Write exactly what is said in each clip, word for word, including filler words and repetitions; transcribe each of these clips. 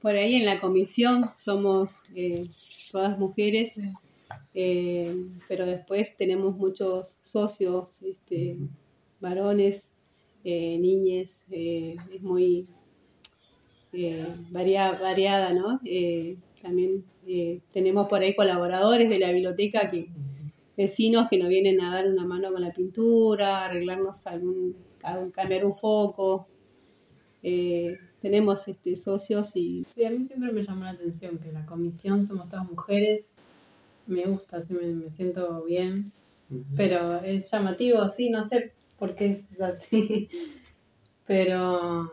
por ahí en la comisión somos eh, todas mujeres, eh, pero después tenemos muchos socios, este, varones, eh, niñes, eh, es muy eh, varia, variada, ¿no? Eh, también eh, tenemos por ahí colaboradores de la biblioteca, que vecinos que nos vienen a dar una mano con la pintura, arreglarnos algún, algún cambiar un foco. Eh, tenemos este, socios y... Sí, a mí siempre me llamó la atención que la comisión somos todas mujeres. Me gusta, sí, me, me siento bien. Uh-huh. Pero es llamativo, sí, no sé por qué es así. Pero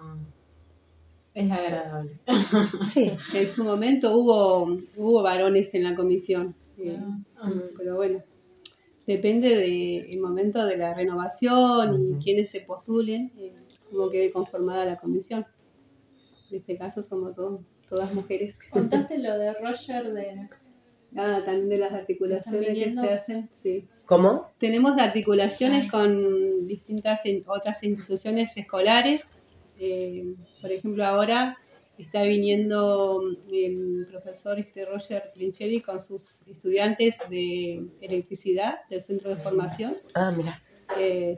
es agradable. Sí, en su momento hubo, hubo varones en la comisión. Eh, uh-huh. Pero bueno, depende del momento de la renovación uh-huh. y quienes se postulen, eh, cómo quede conformada la comisión. En este caso somos todos, todas mujeres. ¿Contaste lo de Roger de...? Ah, también de las articulaciones que se hacen, sí. ¿Cómo? Tenemos articulaciones con distintas otras instituciones escolares. Eh, por ejemplo, ahora está viniendo el profesor este Roger Trincheri con sus estudiantes de electricidad del centro de formación. Ah, mira. Eh,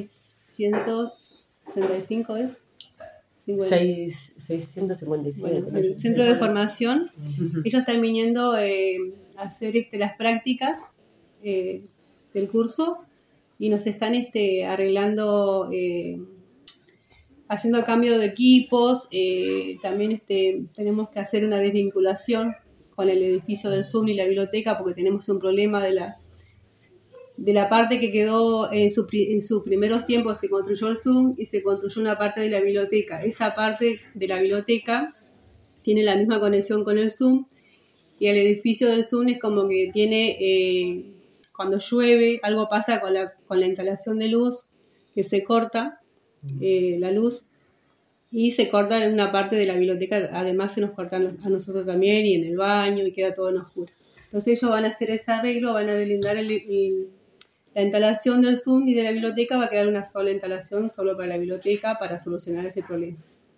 seiscientos sesenta y cinco es. seiscientos cincuenta y siete. Bueno, el centro de formación, uh-huh. ellos están viniendo eh, a hacer este, las prácticas eh, del curso y nos están este, arreglando, eh, haciendo cambio de equipos. Eh, también este, tenemos que hacer una desvinculación con el edificio del Zoom y la biblioteca porque tenemos un problema de la de la parte que quedó en, su, en sus primeros tiempos. Se construyó el Zoom y se construyó una parte de la biblioteca. Esa parte de la biblioteca tiene la misma conexión con el Zoom y el edificio del Zoom es como que tiene, eh, cuando llueve, algo pasa con la, con la instalación de luz, que se corta eh, la luz y se corta en una parte de la biblioteca. Además se nos corta a nosotros también y en el baño y queda todo en oscuro. Entonces ellos van a hacer ese arreglo, van a delindar el, el la instalación del Zoom y de la biblioteca. Va a quedar una sola instalación solo para la biblioteca para solucionar ese problema.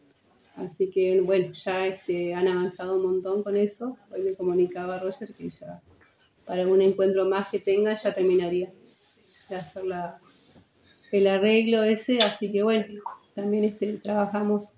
Así que, bueno, ya este, han avanzado un montón con eso. Hoy me comunicaba Roger que ya para un encuentro más que tenga ya terminaría de hacer la, el arreglo ese. Así que, bueno, también este, trabajamos.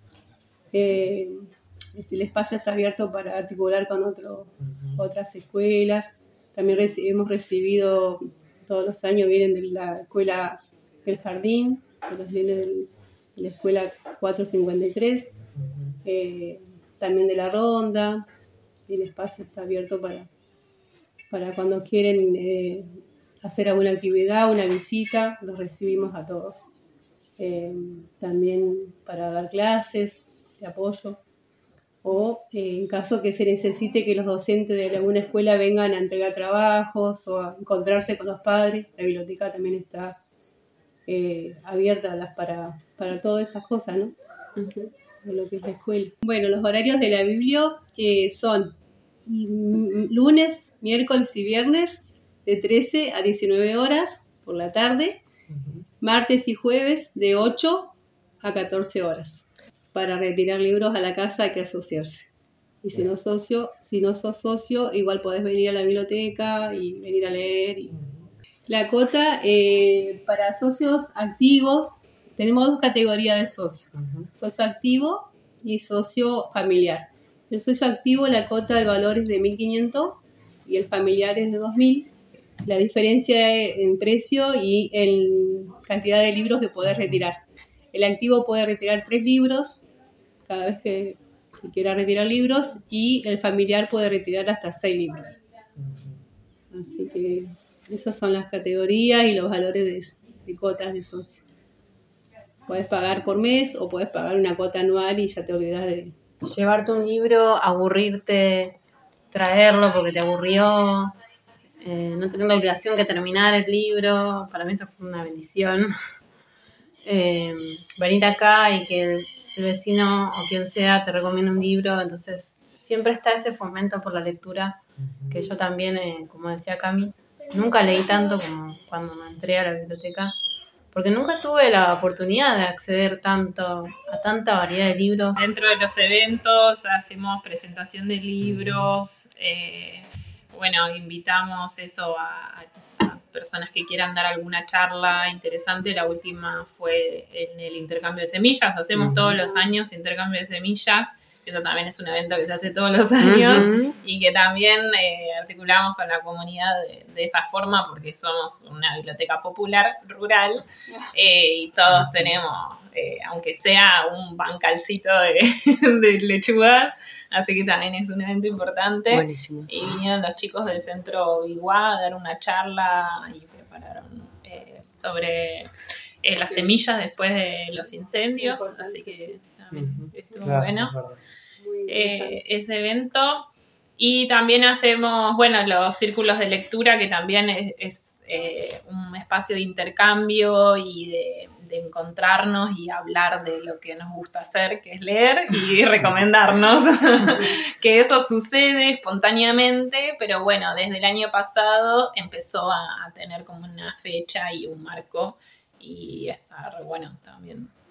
Eh, este, el espacio está abierto para articular con otro, uh-huh. otras escuelas. También reci- hemos recibido... Todos los años vienen de la escuela del jardín, de los nenes de la escuela cuatrocientos cincuenta y tres, uh-huh. eh, también de la ronda. El espacio está abierto para, para cuando quieren eh, hacer alguna actividad, una visita, los recibimos a todos. Eh, también para dar clases de apoyo. O eh, en caso que se necesite que los docentes de alguna escuela vengan a entregar trabajos o a encontrarse con los padres, la biblioteca también está eh, abierta para, para todas esas cosas, ¿no? Uh-huh. Lo que es la escuela. Bueno, los horarios de la biblio eh, son lunes, miércoles y viernes de trece a diecinueve horas por la tarde, uh-huh. martes y jueves de ocho a catorce horas. Para retirar libros a la casa hay que asociarse. Y si no, socio, si no sos socio, igual podés venir a la biblioteca y venir a leer. Y... La cuota eh, para socios activos, tenemos dos categorías de socios. Uh-huh. Socio activo y socio familiar. El socio activo, la cuota del valor es de mil quinientos y el familiar es de dos mil. La diferencia en precio y en cantidad de libros que podés retirar. El activo puede retirar tres libros cada vez que, que quiera retirar libros y el familiar puede retirar hasta seis libros. Así que esas son las categorías y los valores de, de cuotas de socio. Puedes pagar por mes o puedes pagar una cuota anual y ya te olvidas de... Llevarte un libro, aburrirte, traerlo porque te aburrió, eh, no tener la obligación que terminar el libro, para mí eso fue una bendición. Eh, venir acá y que el, el vecino o quien sea te recomienda un libro, entonces siempre está ese fomento por la lectura, que yo también, eh, como decía Cami, nunca leí tanto como cuando me entré a la biblioteca, porque nunca tuve la oportunidad de acceder tanto a tanta variedad de libros. Dentro de los eventos hacemos presentación de libros, eh, bueno, invitamos eso a, a personas que quieran dar alguna charla interesante. La última fue en el intercambio de semillas, hacemos uh-huh. todos los años intercambio de semillas. Eso también es un evento que se hace todos los años uh-huh. y que también eh, articulamos con la comunidad de, de esa forma porque somos una biblioteca popular rural eh, y todos tenemos, eh, aunque sea un bancalcito de, de lechugas, así que también es un evento importante. Buenísimo. Y vinieron los chicos del centro Iguá a dar una charla y prepararon eh, sobre eh, las semillas después de los incendios, así que también uh-huh. estuvo claro, bueno. Eh, ese evento. Y también hacemos, bueno, los círculos de lectura, que también es, es eh, un espacio de intercambio y de, de encontrarnos y hablar de lo que nos gusta hacer, que es leer y recomendarnos. Que eso sucede espontáneamente, pero bueno, desde el año pasado empezó a, a tener como una fecha y un marco y está bueno también.